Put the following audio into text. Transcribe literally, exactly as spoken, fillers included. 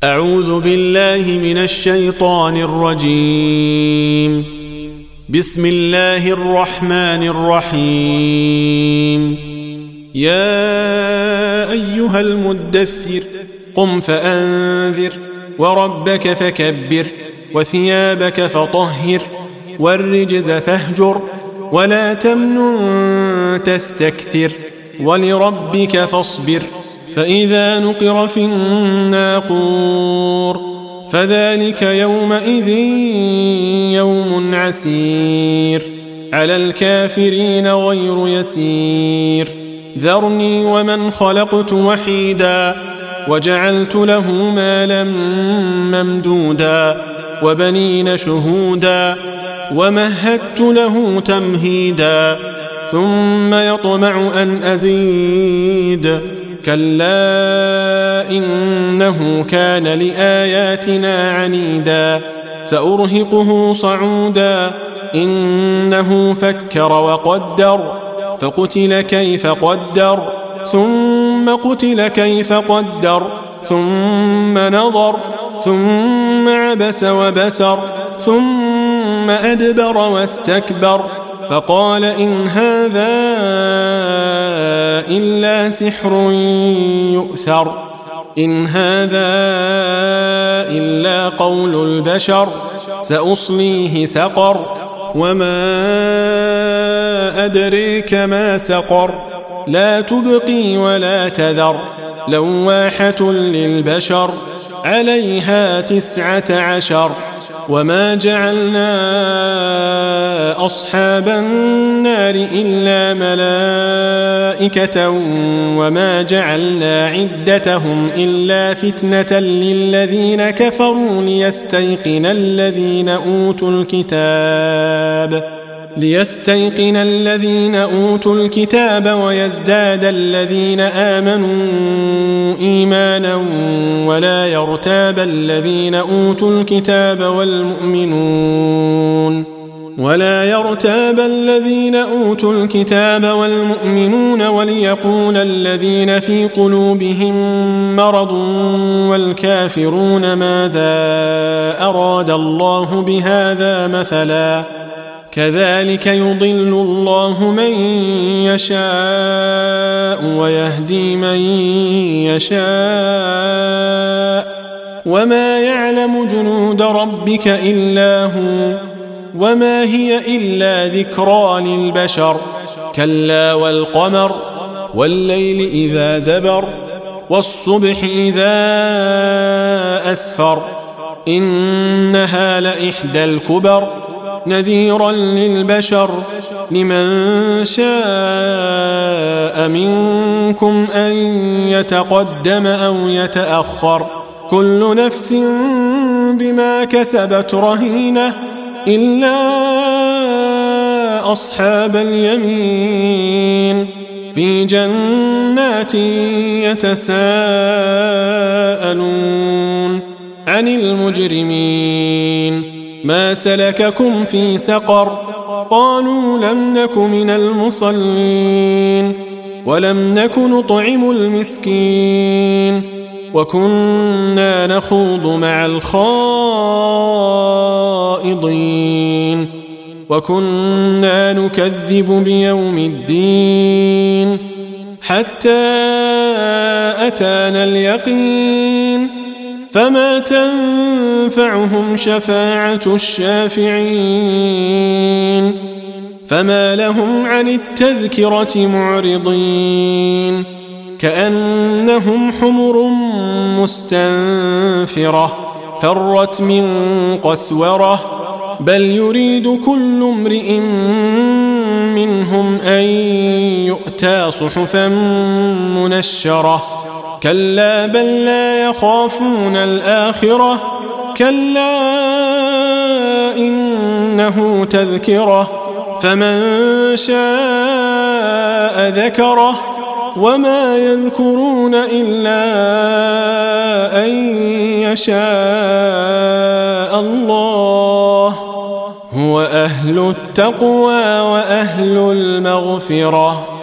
أعوذ بالله من الشيطان الرجيم. بسم الله الرحمن الرحيم. يا أيها المدثر قم فأنذر وربك فكبر وثيابك فطهر والرجز فاهجر ولا تمنن تستكثر ولربك فاصبر فإذا نقر في الناقور فذلك يومئذ يوم عسير على الكافرين غير يسير. ذرني ومن خلقت وحيدا وجعلت له مالا ممدودا وبنين شهودا ومهدت له تمهيدا ثم يطمع أن أزيد كلا إنه كان لآياتنا عنيدا سأرهقه صعودا إنه فكر وقدر فقتل كيف قدر ثم قتل كيف قدر ثم نظر ثم عبس وبسر ثم أدبر واستكبر فقال إن هذا إلا سحر يؤثر إن هذا إلا قول البشر سأصليه سقر وما أدريك ما سقر لا تبقي ولا تذر لواحة للبشر عليها تسعة عشر. وما جعلنا أصحاب النار إلا ملائكة وما جعلنا عدتهم إلا فتنة للذين كفروا ليستيقن الذين أوتوا الكتاب ليستيقن الذين أوتوا الكتاب ويزداد الذين آمنوا إيمانا ولا يرتاب الذين أوتوا الكتاب والمؤمنون ولا يرتاب الذين أوتوا الكتاب والمؤمنون وليقول الذين في قلوبهم مرض والكافرون ماذا أراد الله بهذا مثلا كذلك يضل الله من يشاء ويهدي من يشاء وما يعلم جنود ربك إلا هو وما هي إلا ذكرى للبشر. كلا والقمر والليل إذا دبر والصبح إذا أسفر إنها لإحدى الكبر نذيرا للبشر لمن شاء منكم أن يتقدم أو يتأخر كل نفس بما كسبت رهينة إلا أصحاب اليمين في جنات يتساءلون عن المجرمين ما سلككم في سقر قالوا لم نك من المصلين ولم نك نطعم المسكين وكنا نخوض مع الخائضين وكنا نكذب بيوم الدين حتى أتانا اليقين فما تنفعهم شفاعة الشافعين فما لهم عن التذكرة معرضين كأنهم حمر مستنفرة فرت من قسورة بل يريد كل امرئ منهم أن يؤتى صحفا منشرة كلا بل لا يخافون الآخرة كلا إنه تذكرة فمن شاء ذكره وما يذكرون إلا أن يشاء الله هو أهل التقوى وأهل المغفرة.